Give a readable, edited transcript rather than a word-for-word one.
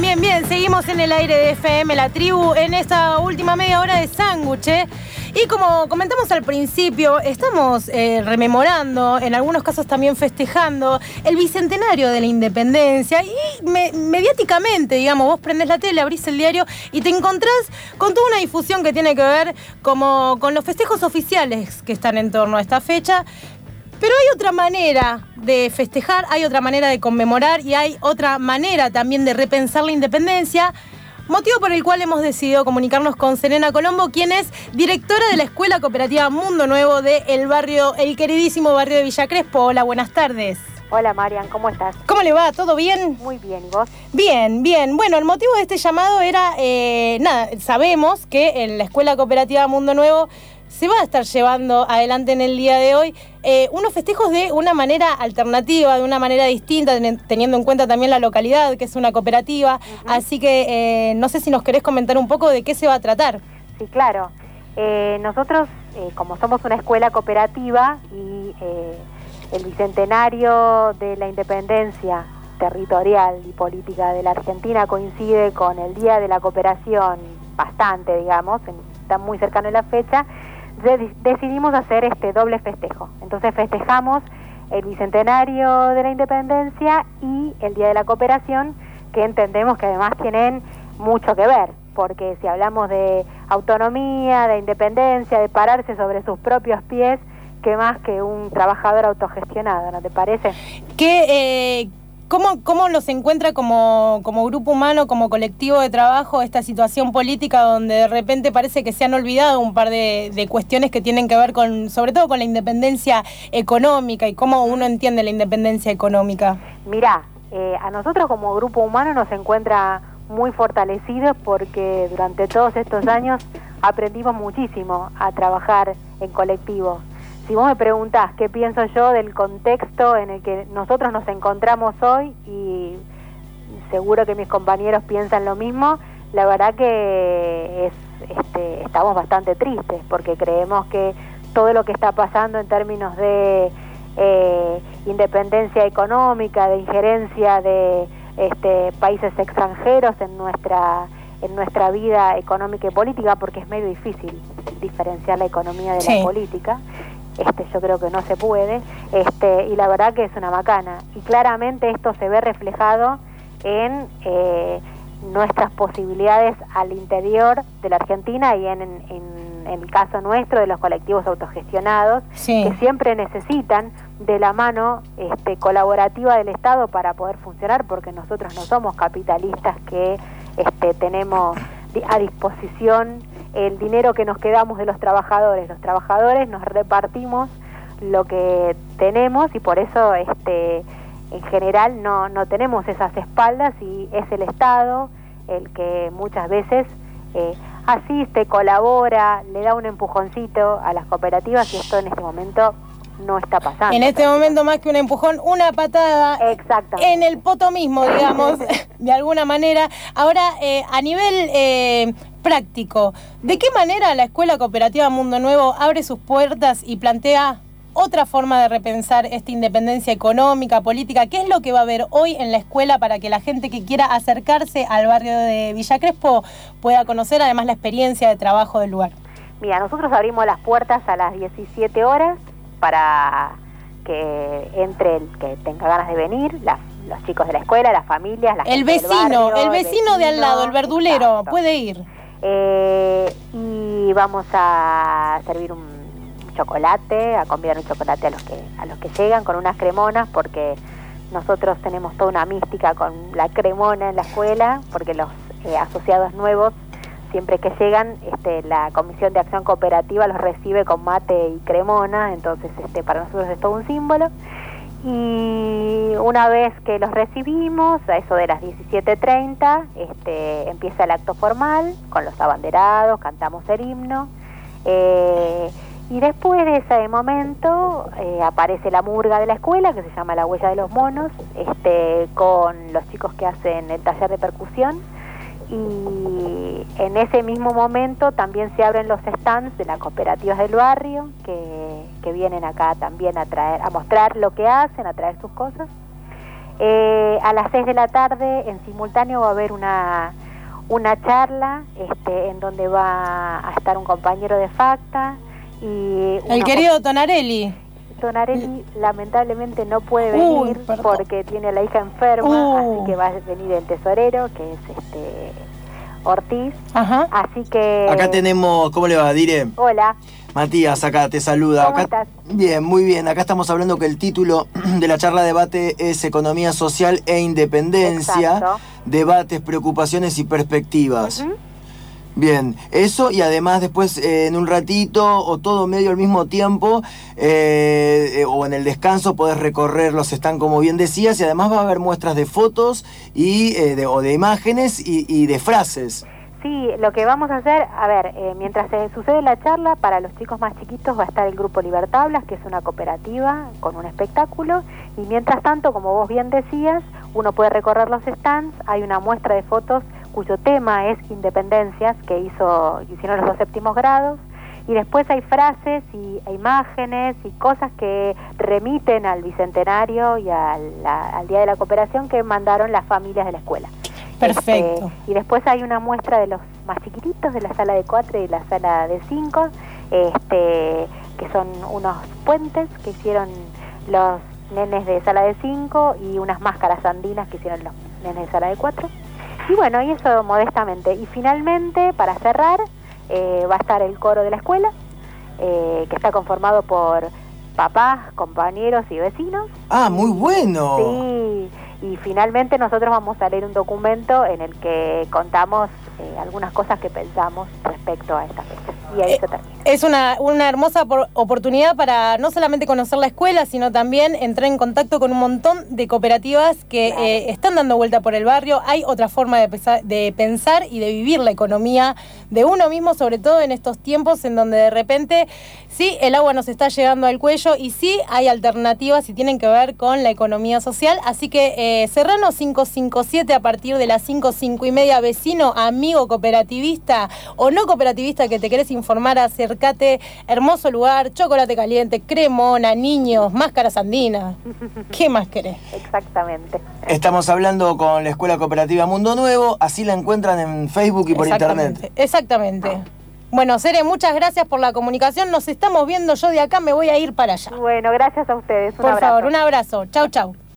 Bien, seguimos en el aire de FM La Tribu en esta última media hora de sándwich. Y como comentamos al principio, estamos rememorando, en algunos casos también festejando, el bicentenario de la independencia. Y mediáticamente, digamos, vos prendés la tele, abrís el diario y te encontrás con toda una difusión que tiene que ver como con los festejos oficiales que están en torno a esta fecha. Pero hay otra manera de festejar, hay otra manera de conmemorar y hay otra manera también de repensar la independencia, motivo por el cual hemos decidido comunicarnos con Serena Colombo, quien es directora de la Escuela Cooperativa Mundo Nuevo el queridísimo barrio de Villa Crespo. Hola, buenas tardes. Hola Marian, ¿cómo estás? ¿Cómo le va? ¿Todo bien? Muy bien, ¿y vos? Bien. Bueno, el motivo de este llamado era, sabemos que en la Escuela Cooperativa Mundo Nuevo se va a estar llevando adelante en el día de hoy unos festejos de una manera alternativa, de una manera distinta, teniendo en cuenta también la localidad, que es una cooperativa. Uh-huh. Así que no sé si nos querés comentar un poco de qué se va a tratar. Sí, claro. Nosotros, como somos una escuela cooperativa y el bicentenario de la independencia territorial y política de la Argentina coincide con el Día de la Cooperación bastante, digamos, está muy cercano a la fecha, decidimos hacer este doble festejo. Entonces festejamos el bicentenario de la independencia y el Día de la Cooperación, que entendemos que además tienen mucho que ver, porque si hablamos de autonomía, de independencia, de pararse sobre sus propios pies, ¿qué más que un trabajador autogestionado, no te parece? ¿Cómo nos encuentra como grupo humano, como colectivo de trabajo, esta situación política donde de repente parece que se han olvidado un par de cuestiones que tienen que ver sobre todo con la independencia económica y cómo uno entiende la independencia económica? Mirá, a nosotros como grupo humano nos encuentra muy fortalecidos porque durante todos estos años aprendimos muchísimo a trabajar en colectivo. Si vos me preguntás qué pienso yo del contexto en el que nosotros nos encontramos hoy, y seguro que mis compañeros piensan lo mismo, la verdad que estamos bastante tristes porque creemos que todo lo que está pasando en términos de independencia económica, de injerencia de países extranjeros en nuestra vida económica y política, porque es medio difícil diferenciar la economía de la política. Yo creo que no se puede, y la verdad que es una macana. Y claramente esto se ve reflejado en nuestras posibilidades al interior de la Argentina y en el caso nuestro de los colectivos autogestionados, que siempre necesitan de la mano colaborativa del Estado para poder funcionar, porque nosotros no somos capitalistas que tenemos a disposición el dinero que nos quedamos de los trabajadores. Los trabajadores nos repartimos lo que tenemos y por eso en general no tenemos esas espaldas, y es el Estado el que muchas veces asiste, colabora, le da un empujoncito a las cooperativas, y esto en este momento no está pasando. En este momento más que un empujón, una patada en el poto mismo, digamos, de alguna manera. Ahora, a nivel práctico, ¿de qué manera la Escuela Cooperativa Mundo Nuevo abre sus puertas y plantea otra forma de repensar esta independencia económica, política? ¿Qué es lo que va a haber hoy en la escuela para que la gente que quiera acercarse al barrio de Villa Crespo pueda conocer además la experiencia de trabajo del lugar? Mira, nosotros abrimos las puertas a las 17 horas para que entre el que tenga ganas de venir, los chicos de la escuela, las familias, la gente del barrio, el vecino de al lado, el verdulero, exacto, puede ir. Y vamos a servir un chocolate, a convidar un chocolate a los que llegan con unas cremonas, porque nosotros tenemos toda una mística con la cremona en la escuela, porque los asociados nuevos, siempre que llegan, la Comisión de Acción Cooperativa los recibe con mate y cremona, entonces para nosotros es todo un símbolo. Y una vez que los recibimos, a eso de las 17:30, empieza el acto formal con los abanderados, cantamos el himno, y después de ese momento aparece la murga de la escuela, que se llama La Huella de los Monos, con los chicos que hacen el taller de percusión. Y en ese mismo momento también se abren los stands de las cooperativas del barrio que vienen acá también a mostrar lo que hacen, a traer sus cosas. A las 6 de la tarde, en simultáneo, va a haber una charla en donde va a estar un compañero de FACTA y... El querido Tonarelli. Tonarelli lamentablemente no puede venir porque tiene a la hija enferma, así que va a venir el tesorero, que es Ortiz. Ajá. Así que... Acá tenemos, ¿cómo le va, Dire? Hola. Matías, acá te saluda. ¿Cómo acá... estás? Bien, muy bien. Acá estamos hablando que el título de la charla debate es Economía Social e Independencia. Exacto. Debates, preocupaciones y perspectivas. Uh-huh. Bien, eso y además después en un ratito o todo medio al mismo tiempo o en el descanso podés recorrer los stands como bien decías y además va a haber muestras de fotos y de imágenes y de frases. Sí, lo que vamos a hacer, a ver, mientras se sucede la charla, para los chicos más chiquitos va a estar el Grupo Libertablas, que es una cooperativa con un espectáculo, y mientras tanto, como vos bien decías, uno puede recorrer los stands, hay una muestra de fotos cuyo tema es Independencias, que hicieron los 2 séptimos grados, y después hay frases e imágenes y cosas que remiten al Bicentenario y al Día de la Cooperación que mandaron las familias de la escuela. Perfecto. Y después hay una muestra de los más chiquititos, de la sala de 4 y la sala de 5, que son unos puentes que hicieron los nenes de sala de 5 y unas máscaras andinas que hicieron los nenes de sala de 4. Y bueno, y eso modestamente. Y finalmente, para cerrar, va a estar el coro de la escuela, que está conformado por papás, compañeros y vecinos. ¡Ah, muy bueno! Sí, y finalmente nosotros vamos a leer un documento en el que contamos algunas cosas que pensamos respecto a esta fecha. Y ahí se termina. Es una hermosa oportunidad para no solamente conocer la escuela, sino también entrar en contacto con un montón de cooperativas que están dando vuelta por el barrio. Hay otra forma de pensar y de vivir la economía de uno mismo, sobre todo en estos tiempos en donde de repente sí, el agua nos está llegando al cuello y sí hay alternativas y tienen que ver con la economía social. Así que Serrano 557 a partir de las 5, 5 y media, vecino, amigo cooperativista o no cooperativista que te querés informar, acércate, hermoso lugar, chocolate caliente, cremona, niños, máscaras andinas. ¿Qué más querés? Exactamente. Estamos hablando con la Escuela Cooperativa Mundo Nuevo, así la encuentran en Facebook y por internet. Exactamente. Bueno, Sere, muchas gracias por la comunicación, nos estamos viendo, yo de acá me voy a ir para allá. Bueno, gracias a ustedes. Por favor, un abrazo. Chau, chau.